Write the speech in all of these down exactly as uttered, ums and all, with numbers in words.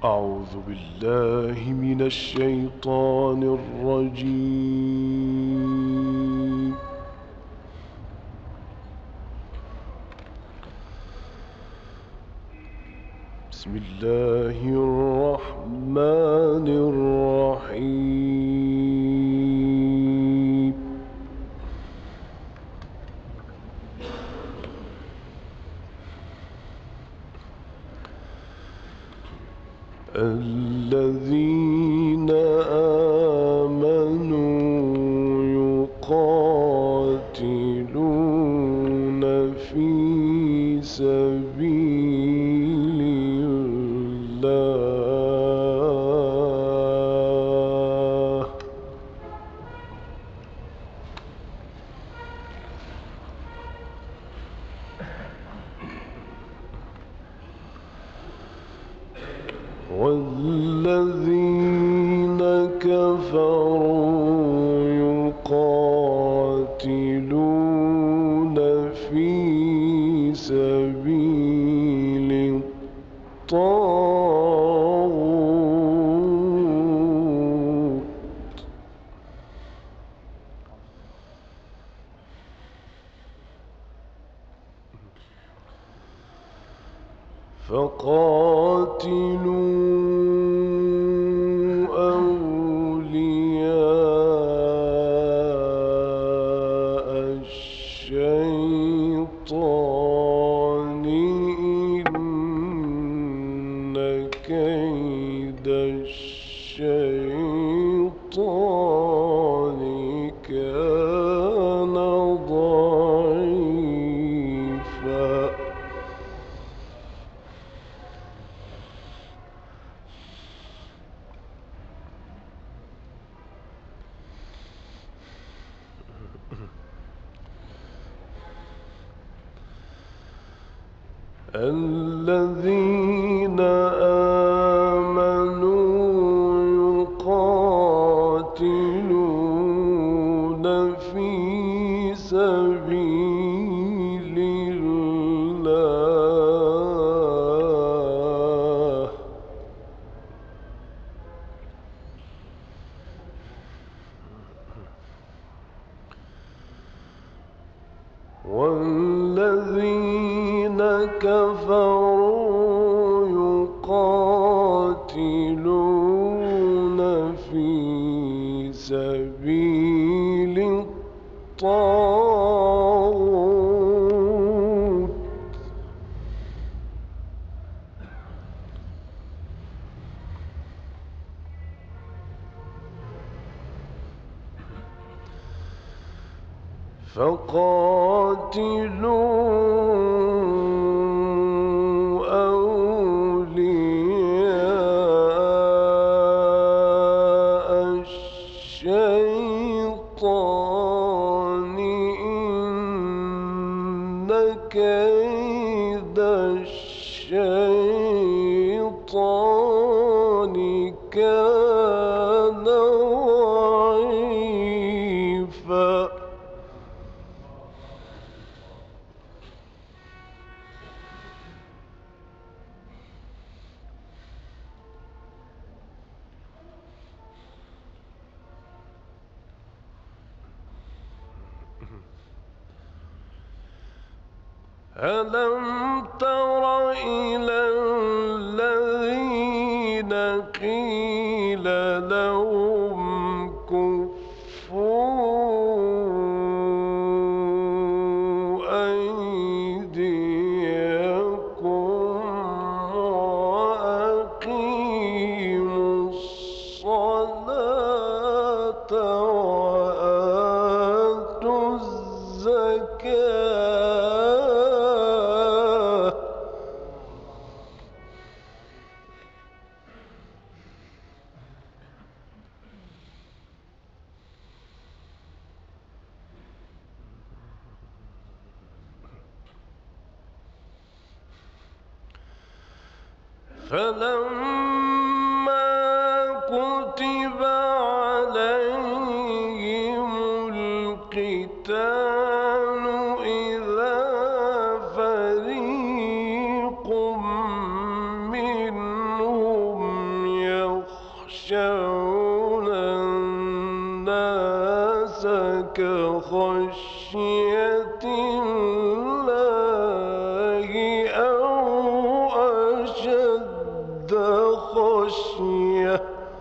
أعوذ بالله من الشيطان الرجيم. بسم الله الرحمن الرحيم. الذين آمنوا يقاتلون في سبيل الله والذين كفروا يقاتلون في سبيل الطاغوت فقاتلوا أولياء الشيطان إن كيد الشيطان كان ضعيفا. الذين آمنوا يقاتلون في سبيل الله والذين كفروا يقاتلون في سبيل الطاغوت فقاتلوا أولياء الشيطان إن كيد الشيطان كان ضعيفا. ألم تر إلى الذين قيل لهم كفوا أيديكم وأقيموا الصلاة وآتوا الزكاة فلما كتب عليهم القتال إذا فريق منهم يخشون الناس كخشية الله أو أشد خشية.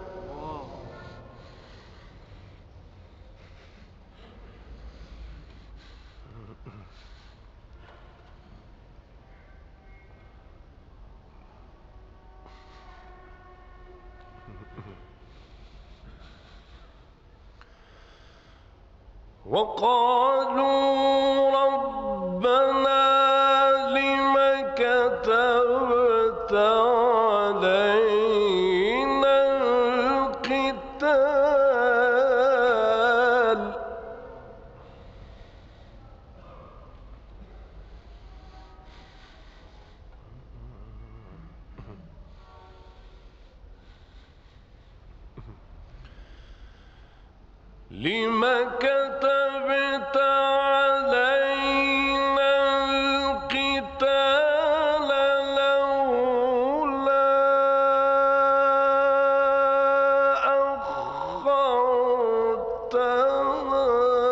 وقالوا ربنا لم كتبت علينا القتال لم كتبت علينا القتال لولا أخرتنا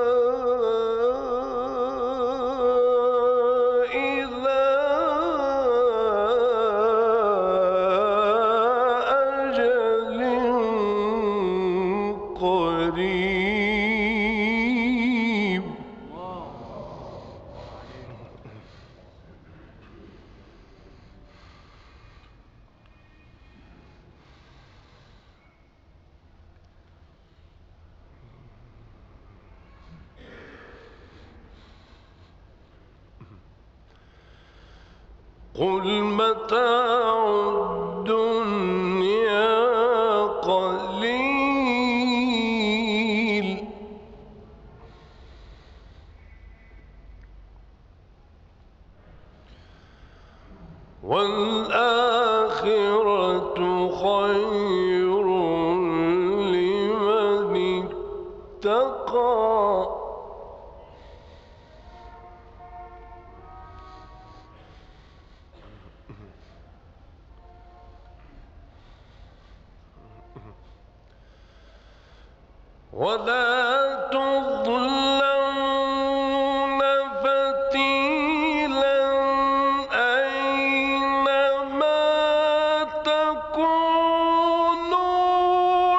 إلى أجل قريب. قل متاع الدنيا قليل والآخرة خير لمن اتقى. ولا تظلمون فتيلا أينما تكونوا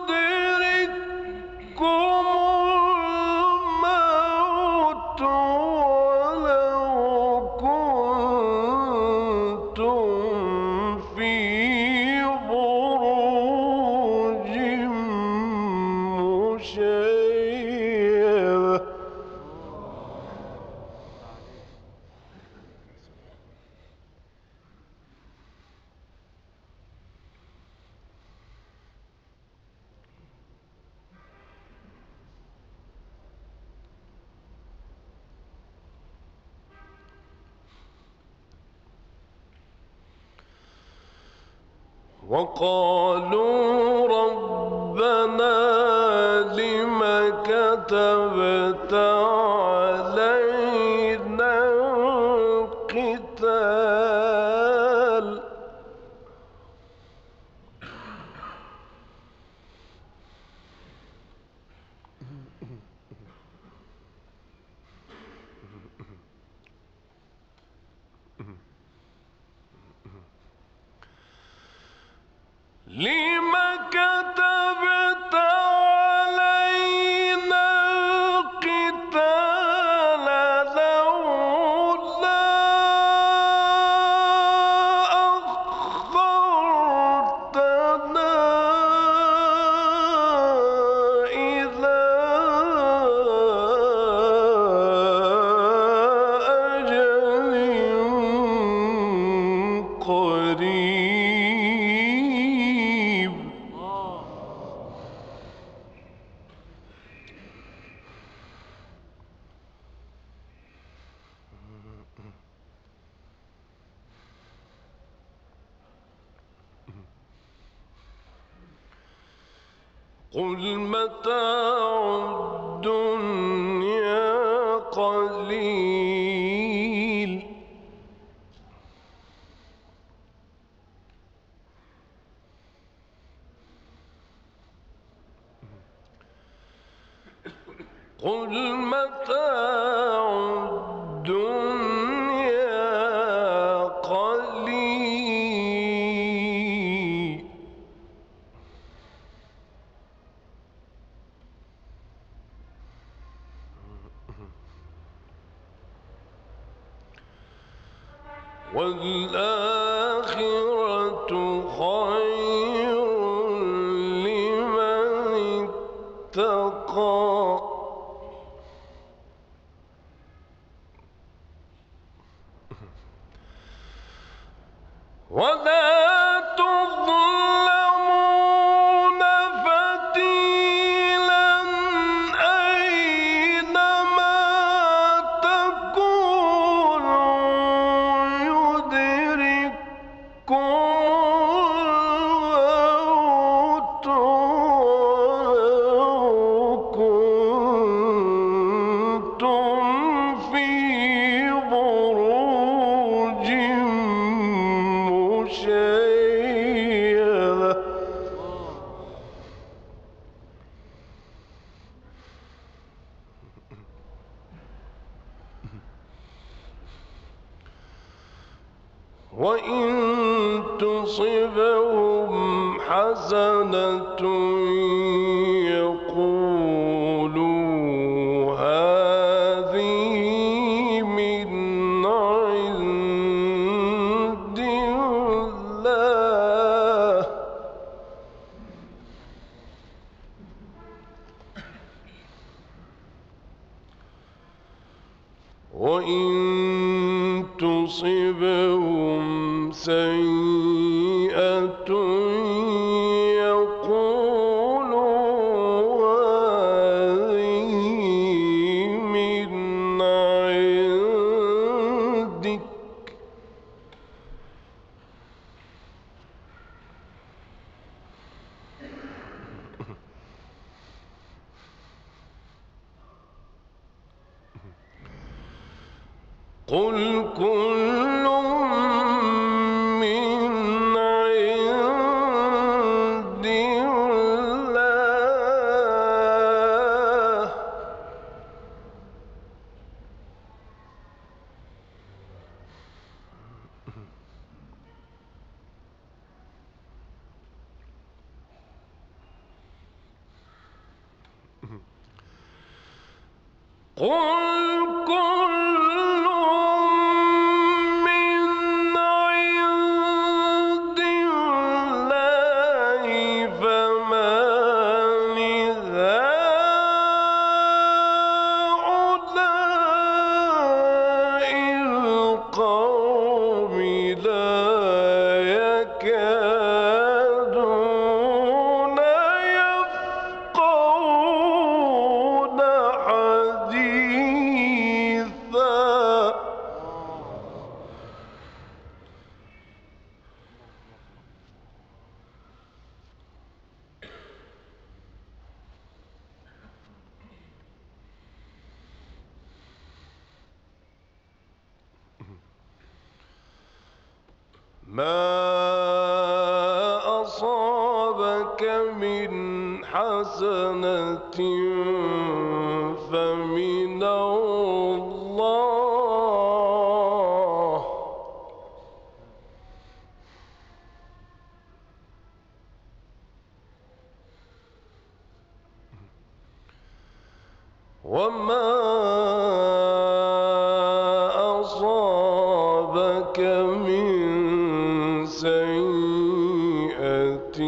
يدرككم الموت ولو كنتم في بروج مشيدة. وقالوا ربنا لم كتبت علينا القتال لم كتبت علينا القتال لولا أخرتنا إلى أجل قريب. قل متاع الدنيا قليل قل متاع الدنيا قليل والآخرة خير لمن اتقى ولا تظلمون فتيلا أينما تكونوا يدرككم الموت ولو كنتم في بروج مشيدة وإن تصبهم حسنة يقولوا هذه من عند الله وإن تصبهم سيئة يقولوا هذه من عندك قل كل من عند الله قل كل من عند الله فما لهؤلاء القوم لا يكادون يفقهون حديثا ما أصابك من حسنة فمن الله وما أصابك من سيئة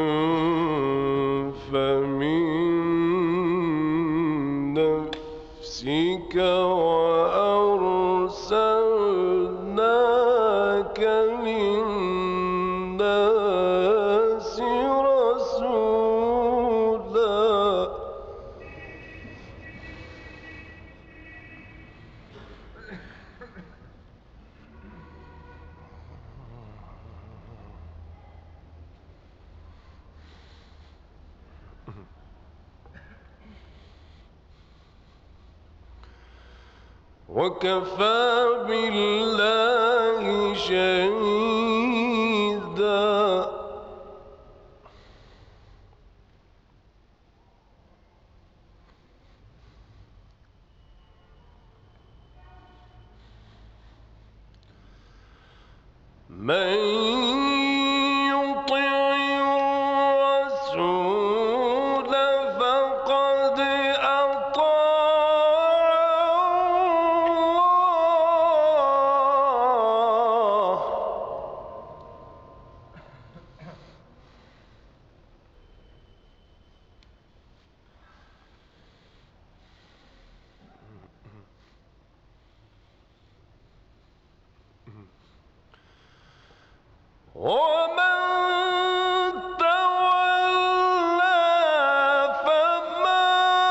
فمن نفسك وأرسلناك للناس رسولا وكفى بالله شهيدا من يطع الرسول فقد أطاع الله. ومن تولى فما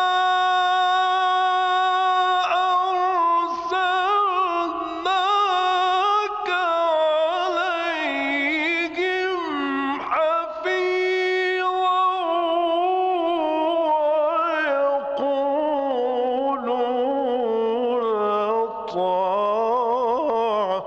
أرسلناك عليهم حفيظا ويقولون طاعة.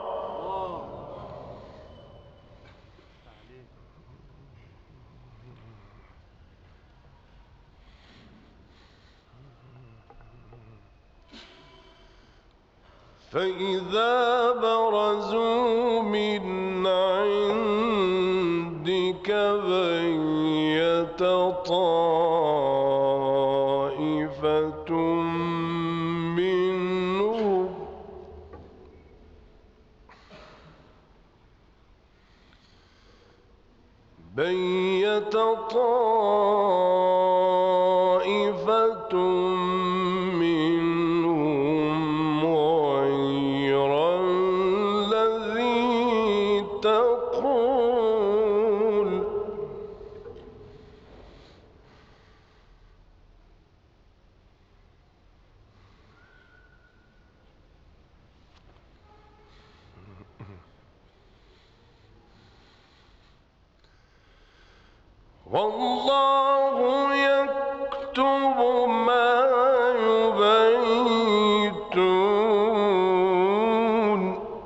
فإذا برزوا من عندك بيت طائفة منهم بيت طائفة منهم غير الذي تقول والله يكتب ما يبيتون.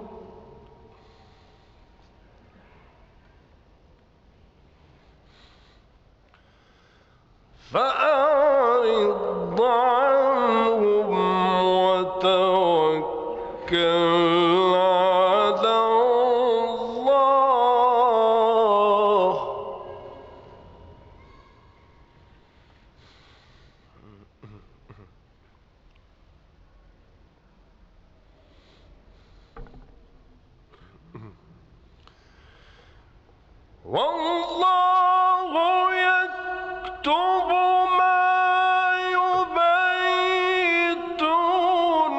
فأعرض عنهم وتوكل على الله. والله يكتب ما يبيتون.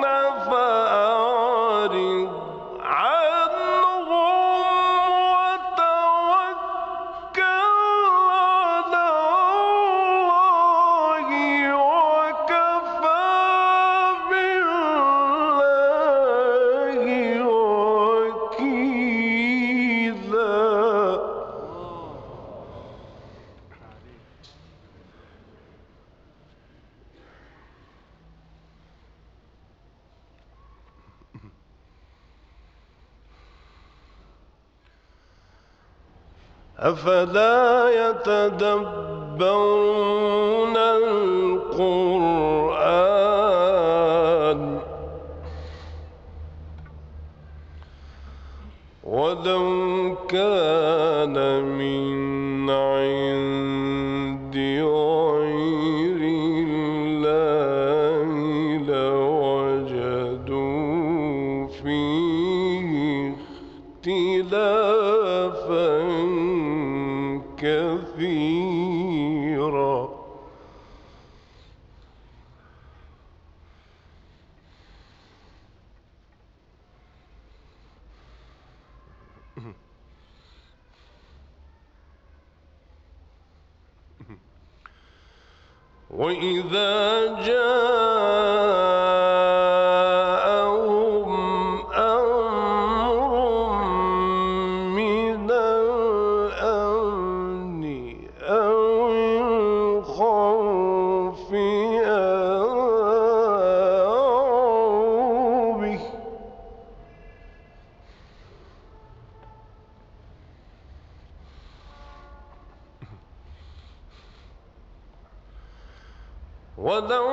فأعرض عنهم وتوكل على الله وكفى بالله وكيلا. أفلا يتدبرون القرآن ولو كان من عند غير الله لوجدوا فيه اختلافا كثيرا. وإذا جاءهم أمر من الأمن أو الخوف أذاعوا به ولو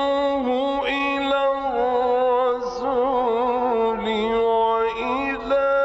ردوه إلى الرسول وإلى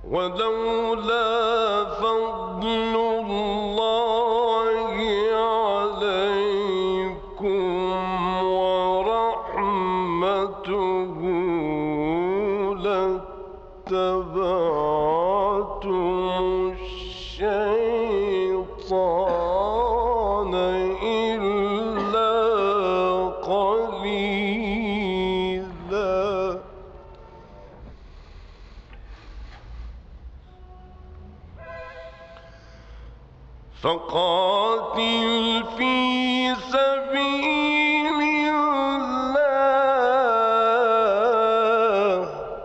ولولا فضل الله عليكم ورحمته لاتبعتم الشيطان إلا قليلا. فقاتل في سبيل الله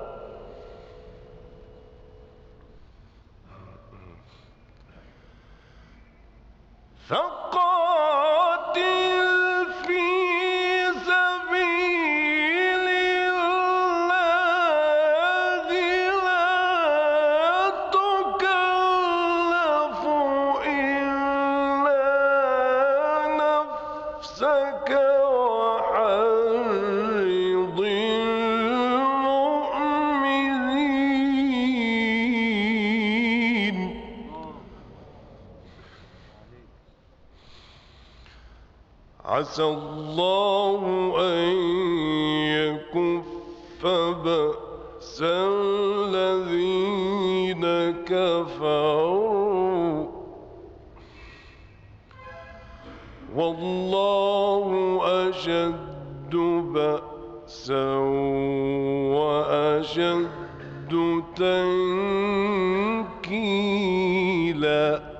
فقاتل في سبيل الله لا تكلف إلا نفسك وحرض المؤمنين. عسى الله أن يكف بأس الذين كفروا والله أشد بأسا وأشد تنكيلا.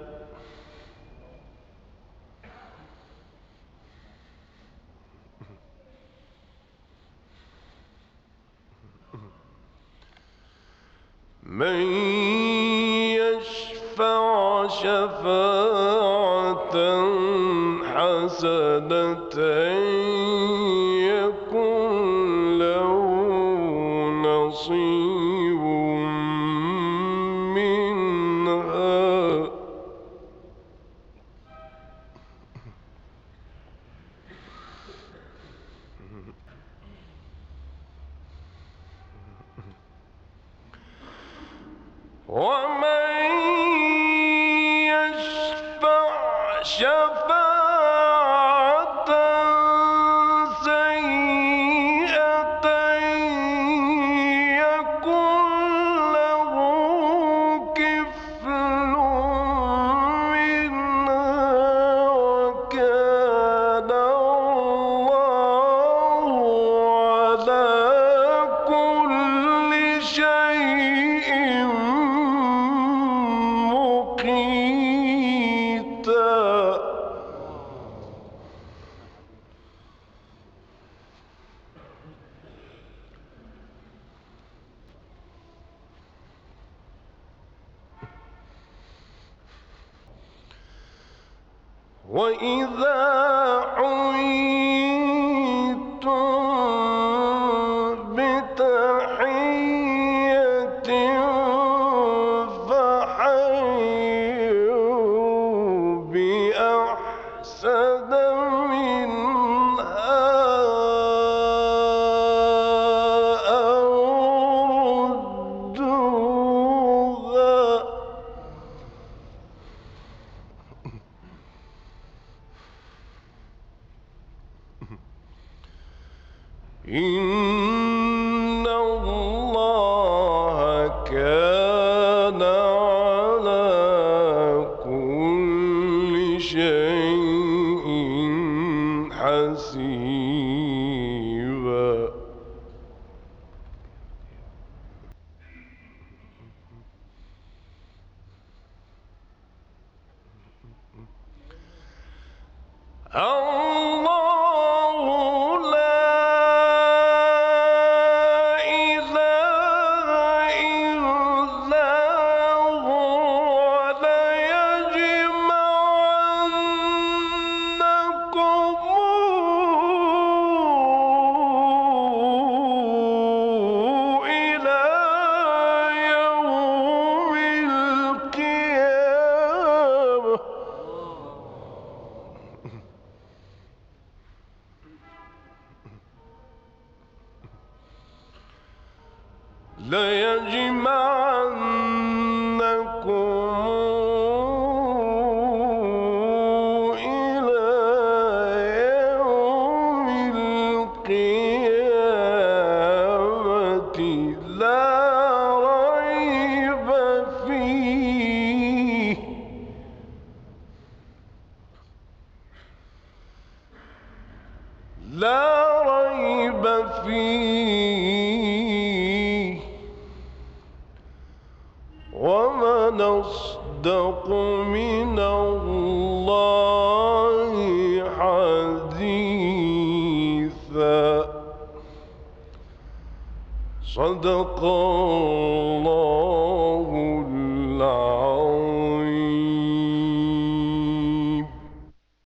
من يشفع شفاعة حسنة يكن له نصيب منها ومن يشفع شفاعة سيئة يكن له كفل منها وكان الله على كل شيء مقيتا. وإذا حييتم بتحية فحيوا بأحسن منها أو ردوها إن الله كان على كل شيء حسيبا. الله لا إله إلا هو ليجمعنكم إلى يوم القيامة. ليجمعنكم لا ريب فيه لا ريب فيه ومن أصدق من الله حديثا. صدق الله